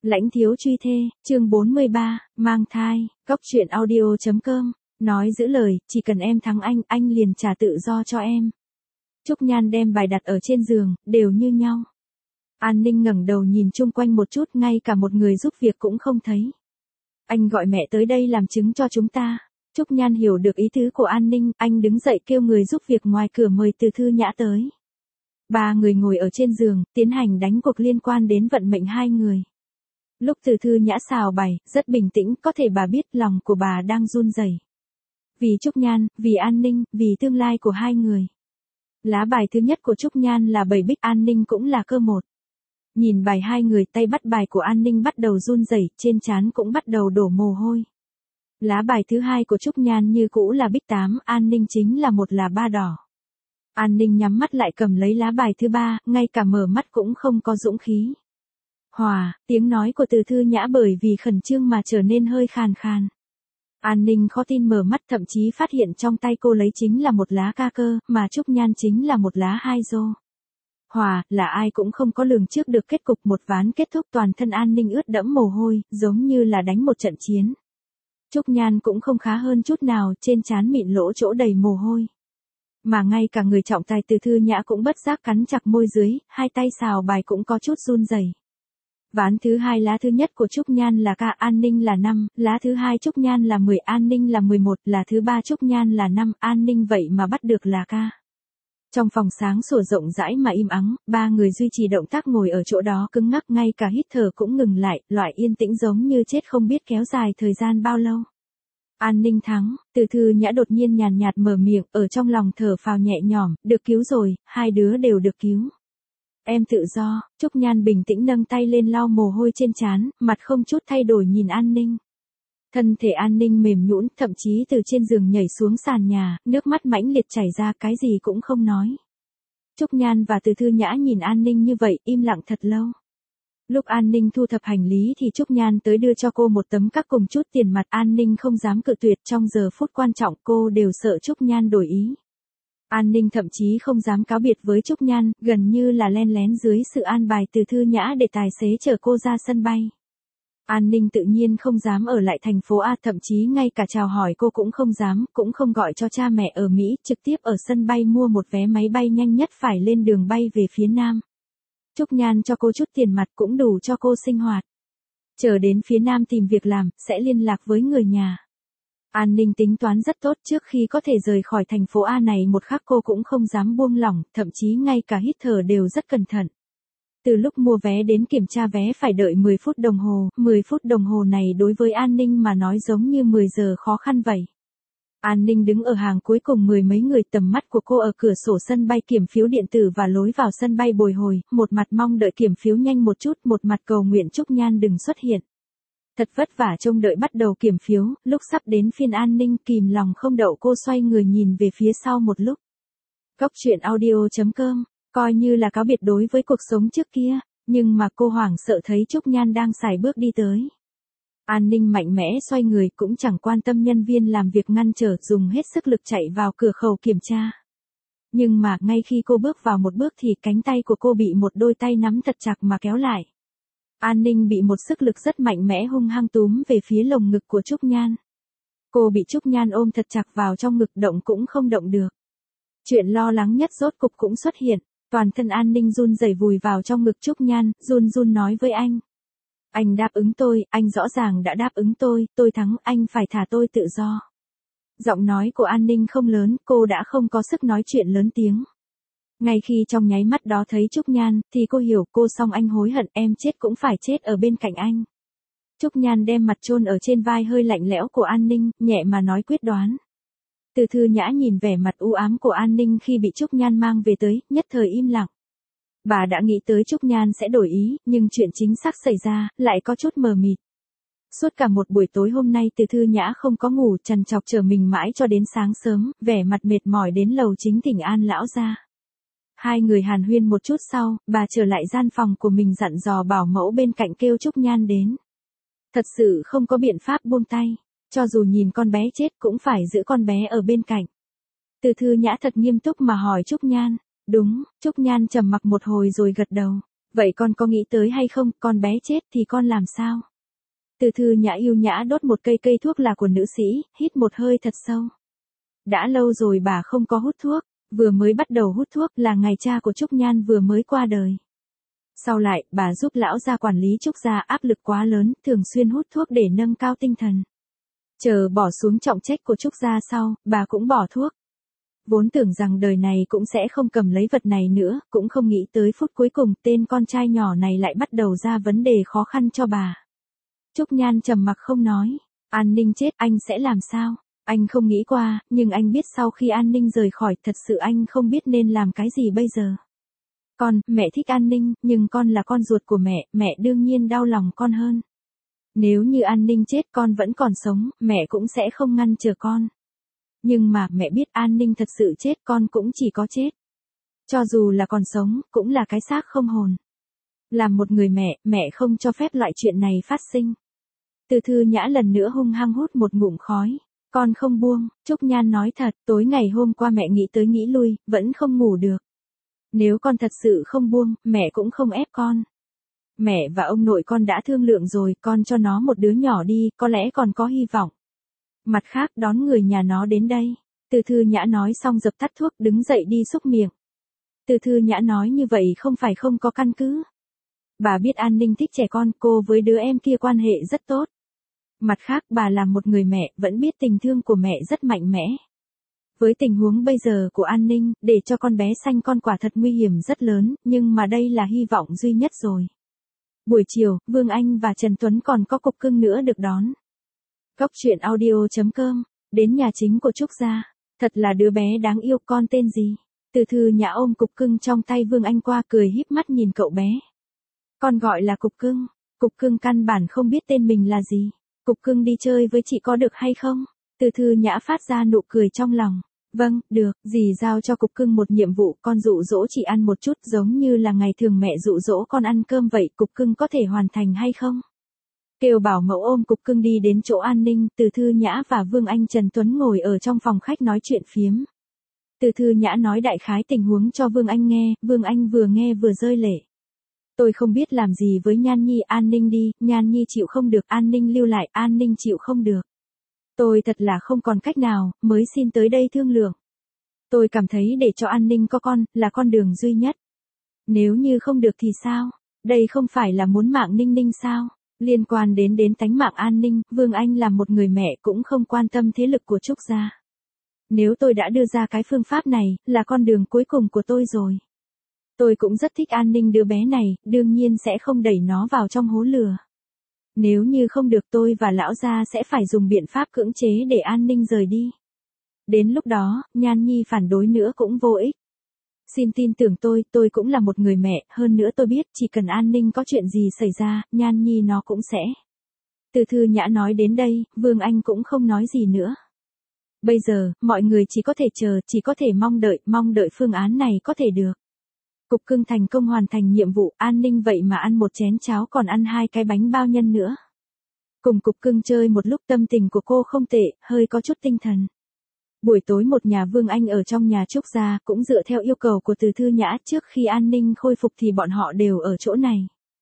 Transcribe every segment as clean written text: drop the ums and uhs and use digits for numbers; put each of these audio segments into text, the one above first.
Lãnh thiếu truy thê, chương 43, mang thai, cóc truyện audio.com, nói giữ lời, chỉ cần em thắng anh liền trả tự do cho em. Trúc Nhan đem bài đặt ở trên giường, đều như nhau. An Ninh ngẩng đầu nhìn chung quanh một chút, ngay cả một người giúp việc cũng không thấy. Anh gọi mẹ tới đây làm chứng cho chúng ta. Trúc Nhan hiểu được ý tứ của An Ninh, anh đứng dậy kêu người giúp việc ngoài cửa mời Từ Thư Nhã tới. Ba người ngồi ở trên giường, tiến hành đánh cuộc liên quan đến vận mệnh hai người. Lúc Từ Thư Nhã xào bày, rất bình tĩnh, có thể bà biết lòng của bà đang run rẩy. Vì Trúc Nhan, vì An Ninh, vì tương lai của hai người. Lá bài thứ nhất của Trúc Nhan là 7 bích, An Ninh cũng là cơ 1. Nhìn bài hai người, tay bắt bài của An Ninh bắt đầu run rẩy, trên trán cũng bắt đầu đổ mồ hôi. Lá bài thứ hai của Trúc Nhan như cũ là bích 8, An Ninh chính là 1 là 3 đỏ. An Ninh nhắm mắt lại cầm lấy lá bài thứ 3, ngay cả mở mắt cũng không có dũng khí. Hòa, tiếng nói của Từ Thư Nhã bởi vì khẩn trương mà trở nên hơi khàn khàn. An Ninh khó tin mở mắt, thậm chí phát hiện trong tay cô lấy chính là 1 lá ca cơ, mà Trúc Nhan chính là 1 lá hai rô. Hòa, là ai cũng không có lường trước được kết cục, một ván kết thúc, toàn thân An Ninh ướt đẫm mồ hôi, giống như là đánh một trận chiến. Trúc Nhan cũng không khá hơn chút nào, trên trán mịn lỗ chỗ đầy mồ hôi. Mà ngay cả người trọng tài Từ Thư Nhã cũng bất giác cắn chặt môi dưới, hai tay xào bài cũng có chút run rẩy. Ván thứ hai, lá thứ nhất của Trúc Nhan là ca, An Ninh là 5, lá thứ hai Trúc Nhan là 10, An Ninh là 11, lá thứ ba Trúc Nhan là 5, An Ninh vậy mà bắt được là ca. Trong phòng sáng sủa rộng rãi mà im ắng, ba người duy trì động tác ngồi ở chỗ đó cứng ngắc, ngay cả hít thở cũng ngừng lại, loại yên tĩnh giống như chết không biết kéo dài thời gian bao lâu. An Ninh thắng, Từ Thư Nhã đột nhiên nhàn nhạt mở miệng, ở trong lòng thở phào nhẹ nhõm, được cứu rồi, hai đứa đều được cứu. Em tự do. Trúc Nhan bình tĩnh nâng tay lên lau mồ hôi trên trán, mặt không chút thay đổi nhìn An Ninh. Thân thể An Ninh mềm nhũn, thậm chí từ trên giường nhảy xuống sàn nhà, nước mắt mãnh liệt chảy ra, cái gì cũng không nói. Trúc Nhan và Từ Thư Nhã nhìn An Ninh như vậy, im lặng thật lâu. Lúc An Ninh thu thập hành lý thì Trúc Nhan tới đưa cho cô một tấm các cùng chút tiền mặt, An Ninh không dám cự tuyệt, trong giờ phút quan trọng cô đều sợ Trúc Nhan đổi ý. An Ninh thậm chí không dám cáo biệt với Trúc Nhan, gần như là len lén dưới sự an bài Từ Thư Nhã để tài xế chở cô ra sân bay. An Ninh tự nhiên không dám ở lại thành phố A, thậm chí ngay cả chào hỏi cô cũng không dám, cũng không gọi cho cha mẹ ở Mỹ, trực tiếp ở sân bay mua một vé máy bay nhanh nhất phải lên đường bay về phía Nam. Trúc Nhan cho cô chút tiền mặt cũng đủ cho cô sinh hoạt. Chờ đến phía Nam tìm việc làm, sẽ liên lạc với người nhà. An Ninh tính toán rất tốt, trước khi có thể rời khỏi thành phố A này một khắc cô cũng không dám buông lỏng, thậm chí ngay cả hít thở đều rất cẩn thận. Từ lúc mua vé đến kiểm tra vé phải đợi 10 phút đồng hồ, 10 phút đồng hồ này đối với An Ninh mà nói giống như 10 giờ khó khăn vậy. An Ninh đứng ở hàng cuối cùng, mười mấy người, tầm mắt của cô ở cửa sổ sân bay kiểm phiếu điện tử và lối vào sân bay bồi hồi, một mặt mong đợi kiểm phiếu nhanh một chút, một mặt cầu nguyện Trúc Nhan đừng xuất hiện. Thật vất vả trông đợi bắt đầu kiểm phiếu, lúc sắp đến phiên An Ninh kìm lòng không đậu, cô xoay người nhìn về phía sau một lúc. Cóc truyện audio.com, coi như là cáo biệt đối với cuộc sống trước kia, nhưng mà cô hoảng sợ thấy Trúc Nhan đang sải bước đi tới. An Ninh mạnh mẽ xoay người, cũng chẳng quan tâm nhân viên làm việc ngăn trở, dùng hết sức lực chạy vào cửa khẩu kiểm tra. Nhưng mà ngay khi cô bước vào một bước thì cánh tay của cô bị một đôi tay nắm thật chặt mà kéo lại. An Ninh bị một sức lực rất mạnh mẽ hung hăng túm về phía lồng ngực của Trúc Nhan. Cô bị Trúc Nhan ôm thật chặt vào trong ngực, động cũng không động được. Chuyện lo lắng nhất rốt cục cũng xuất hiện, toàn thân An Ninh run rẩy vùi vào trong ngực Trúc Nhan, run run nói với anh. Anh đáp ứng tôi, anh rõ ràng đã đáp ứng tôi thắng, anh phải thả tôi tự do. Giọng nói của An Ninh không lớn, cô đã không có sức nói chuyện lớn tiếng. Ngay khi trong nháy mắt đó thấy Trúc Nhan, thì cô hiểu, cô xong anh hối hận, em chết cũng phải chết ở bên cạnh anh. Trúc Nhan đem mặt chôn ở trên vai hơi lạnh lẽo của An Ninh, nhẹ mà nói quyết đoán. Từ Thư Nhã nhìn vẻ mặt u ám của An Ninh khi bị Trúc Nhan mang về tới, nhất thời im lặng. Bà đã nghĩ tới Trúc Nhan sẽ đổi ý, nhưng chuyện chính xác xảy ra, lại có chút mờ mịt. Suốt cả một buổi tối hôm nay Từ Thư Nhã không có ngủ, trằn trọc chờ mình mãi cho đến sáng sớm, vẻ mặt mệt mỏi đến lầu chính thỉnh An lão ra. Hai người hàn huyên một chút sau, bà trở lại gian phòng của mình dặn dò bảo mẫu bên cạnh kêu Trúc Nhan đến. Thật sự không có biện pháp buông tay, cho dù nhìn con bé chết cũng phải giữ con bé ở bên cạnh. Từ Thư Nhã thật nghiêm túc mà hỏi Trúc Nhan. Đúng, Trúc Nhan trầm mặc một hồi rồi gật đầu. Vậy con có nghĩ tới hay không, con bé chết thì con làm sao? Từ Thư Nhã yêu nhã đốt một cây thuốc là của nữ sĩ, hít một hơi thật sâu. Đã lâu rồi bà không có hút thuốc, vừa mới bắt đầu hút thuốc là ngày cha của Trúc Nhan vừa mới qua đời. Sau lại, bà giúp lão gia quản lý Trúc gia áp lực quá lớn, thường xuyên hút thuốc để nâng cao tinh thần. Chờ bỏ xuống trọng trách của Trúc gia sau, bà cũng bỏ thuốc. Vốn tưởng rằng đời này cũng sẽ không cầm lấy vật này nữa, cũng không nghĩ tới phút cuối cùng tên con trai nhỏ này lại bắt đầu ra vấn đề khó khăn cho bà. Trúc Nhan trầm mặc không nói. An Ninh chết anh sẽ làm sao? Anh không nghĩ qua, nhưng anh biết sau khi An Ninh rời khỏi thật sự anh không biết nên làm cái gì bây giờ. Mẹ thích An Ninh, nhưng con là con ruột của mẹ đương nhiên đau lòng con hơn. Nếu như An Ninh chết con vẫn còn sống, mẹ cũng sẽ không ngăn trở con. Nhưng mà mẹ biết An Ninh thật sự chết con cũng chỉ có chết. Cho dù là còn sống, cũng là cái xác không hồn. Làm một người mẹ không cho phép loại chuyện này phát sinh. Từ Thư Nhã lần nữa hung hăng hút một ngụm khói. Con không buông, Trúc Nhan nói thật, tối ngày hôm qua mẹ nghĩ tới nghĩ lui, vẫn không ngủ được. Nếu con thật sự không buông, mẹ cũng không ép con. Mẹ và ông nội con đã thương lượng rồi, con cho nó một đứa nhỏ đi, có lẽ còn có hy vọng. Mặt khác đón người nhà nó đến đây. Từ Thư Nhã nói xong dập tắt thuốc đứng dậy đi xúc miệng. Từ Thư Nhã nói như vậy không phải không có căn cứ. Bà biết An Ninh thích trẻ con, cô với đứa em kia quan hệ rất tốt. Mặt khác bà là một người mẹ, vẫn biết tình thương của mẹ rất mạnh mẽ. Với tình huống bây giờ của An Ninh, để cho con bé sanh con quả thật nguy hiểm rất lớn, nhưng mà đây là hy vọng duy nhất rồi. Buổi chiều, Vương Anh và Trần Tuấn còn có cục cưng nữa được đón. Góc truyện audio.com, đến nhà chính của Trúc gia. Thật là đứa bé đáng yêu, con tên gì? Từ Thư Nhã ôm cục cưng trong tay Vương Anh qua cười híp mắt nhìn cậu bé. Con gọi là cục cưng căn bản không biết tên mình là gì. Cục cưng đi chơi với chị có được hay không? Từ Thư Nhã phát ra nụ cười trong lòng. Vâng, được, dì giao cho cục cưng một nhiệm vụ, con dụ dỗ chị ăn một chút giống như là ngày thường mẹ dụ dỗ con ăn cơm vậy, cục cưng có thể hoàn thành hay không? Kêu bảo mẫu ôm cục cưng đi đến chỗ An Ninh, Từ Thư Nhã và Vương Anh Trần Tuấn ngồi ở trong phòng khách nói chuyện phiếm. Từ Thư Nhã nói đại khái tình huống cho Vương Anh nghe, Vương Anh vừa nghe vừa rơi lệ. Tôi không biết làm gì với Nhan Nhi, An Ninh đi, Nhan Nhi chịu không được, An Ninh lưu lại, An Ninh chịu không được. Tôi thật là không còn cách nào, mới xin tới đây thương lượng. Tôi cảm thấy để cho An Ninh có con, là con đường duy nhất. Nếu như không được thì sao? Đây không phải là muốn mạng Ninh Ninh sao? Liên quan đến tánh mạng An Ninh, Vương Anh là một người mẹ cũng không quan tâm thế lực của Trúc gia. Nếu tôi đã đưa ra cái phương pháp này, là con đường cuối cùng của tôi rồi. Tôi cũng rất thích An Ninh đứa bé này, đương nhiên sẽ không đẩy nó vào trong hố lửa. Nếu như không được tôi và lão gia sẽ phải dùng biện pháp cưỡng chế để An Ninh rời đi. Đến lúc đó, Nhan Nhi phản đối nữa cũng vô ích. Xin tin tưởng tôi cũng là một người mẹ, hơn nữa tôi biết chỉ cần An Ninh có chuyện gì xảy ra, Nhan Nhi nó cũng sẽ. Từ Thư Nhã nói đến đây, Vương Anh cũng không nói gì nữa. Bây giờ, mọi người chỉ có thể chờ, chỉ có thể mong đợi phương án này có thể được. Cục cưng thành công hoàn thành nhiệm vụ, An Ninh vậy mà ăn một chén cháo còn ăn 2 cái bánh bao nhân nữa. Cùng cục cưng chơi một lúc tâm tình của cô không tệ, hơi có chút tinh thần. Buổi tối một nhà Vương Anh ở trong nhà Trúc gia, cũng dựa theo yêu cầu của Từ Thư Nhã, trước khi An Ninh khôi phục thì bọn họ đều ở chỗ này.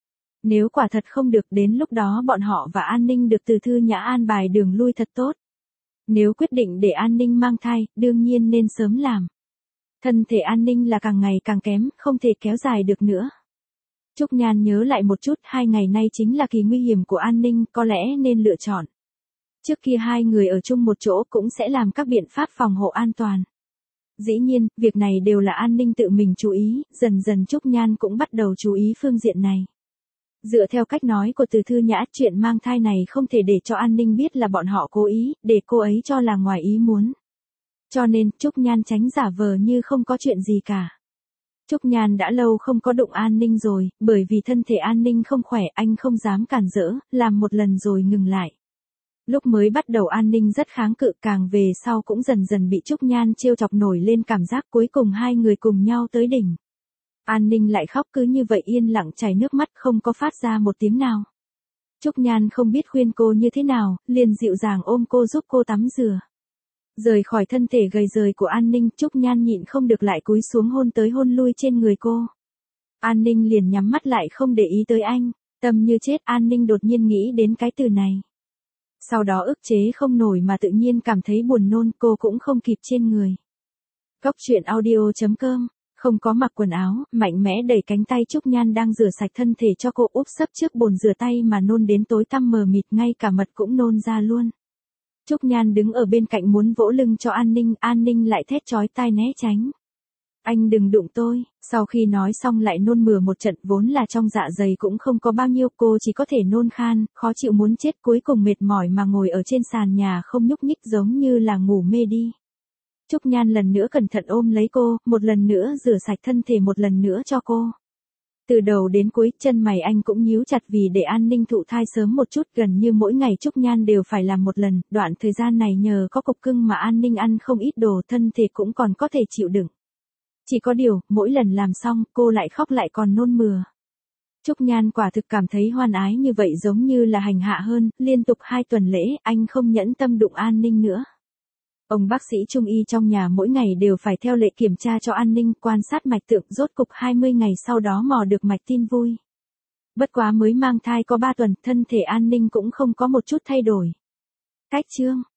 Nếu quả thật không được đến lúc đó bọn họ và An Ninh được Từ Thư Nhã an bài đường lui thật tốt. Nếu quyết định để An Ninh mang thai, đương nhiên nên sớm làm. Thân thể An Ninh là càng ngày càng kém, không thể kéo dài được nữa. Trúc Nhan nhớ lại một chút, 2 ngày nay chính là kỳ nguy hiểm của An Ninh, có lẽ nên lựa chọn. Trước kia 2 người ở chung một chỗ cũng sẽ làm các biện pháp phòng hộ an toàn. Dĩ nhiên, việc này đều là An Ninh tự mình chú ý, dần dần Trúc Nhan cũng bắt đầu chú ý phương diện này. Dựa theo cách nói của Từ Thư Nhã, chuyện mang thai này không thể để cho An Ninh biết là bọn họ cố ý, để cô ấy cho là ngoài ý muốn. Cho nên, Trúc Nhan tránh giả vờ như không có chuyện gì cả. Trúc Nhan đã lâu không có đụng An Ninh rồi, bởi vì thân thể An Ninh không khỏe, anh không dám cản rỡ, làm một lần rồi ngừng lại. Lúc mới bắt đầu An Ninh rất kháng cự, càng về sau cũng dần dần bị Trúc Nhan trêu chọc nổi lên cảm giác, cuối cùng 2 người cùng nhau tới đỉnh. An Ninh lại khóc cứ như vậy yên lặng chảy nước mắt không có phát ra một tiếng nào. Trúc Nhan không biết khuyên cô như thế nào, liền dịu dàng ôm cô giúp cô tắm rửa. Rời khỏi thân thể gầy rời của An Ninh, Trúc Nhan nhịn không được lại cúi xuống hôn tới hôn lui trên người cô. An Ninh liền nhắm mắt lại không để ý tới anh, tâm như chết. An Ninh đột nhiên nghĩ đến cái từ này. Sau đó ức chế không nổi mà tự nhiên cảm thấy buồn nôn, cô cũng không kịp trên người. Cóc truyện audio.com. Không có mặc quần áo, mạnh mẽ đẩy cánh tay Trúc Nhan đang rửa sạch thân thể cho cô, úp sấp trước bồn rửa tay mà nôn đến tối tăm mờ mịt, ngay cả mật cũng nôn ra luôn. Trúc Nhan đứng ở bên cạnh muốn vỗ lưng cho An Ninh lại thét chói tai né tránh. Anh đừng đụng tôi. Sau khi nói xong lại nôn mửa một trận, vốn là trong dạ dày cũng không có bao nhiêu, cô chỉ có thể nôn khan, khó chịu muốn chết, cuối cùng mệt mỏi mà ngồi ở trên sàn nhà không nhúc nhích giống như là ngủ mê đi. Trúc Nhan lần nữa cẩn thận ôm lấy cô, một lần nữa rửa sạch thân thể một lần nữa cho cô. Từ đầu đến cuối, chân mày anh cũng nhíu chặt vì để An Ninh thụ thai sớm một chút, gần như mỗi ngày Trúc Nhan đều phải làm một lần, đoạn thời gian này nhờ có cục cưng mà An Ninh ăn không ít đồ, thân thể cũng còn có thể chịu đựng. Chỉ có điều, mỗi lần làm xong, cô lại khóc lại còn nôn mửa. Trúc Nhan quả thực cảm thấy hoan ái như vậy giống như là hành hạ hơn, liên tục 2 tuần lễ, anh không nhẫn tâm đụng An Ninh nữa. Ông bác sĩ trung y trong nhà mỗi ngày đều phải theo lệ kiểm tra cho An Ninh, quan sát mạch tượng, rốt cục 20 ngày sau đó mò được mạch, tin vui. Bất quá mới mang thai có 3 tuần, thân thể An Ninh cũng không có một chút thay đổi. Cách chương.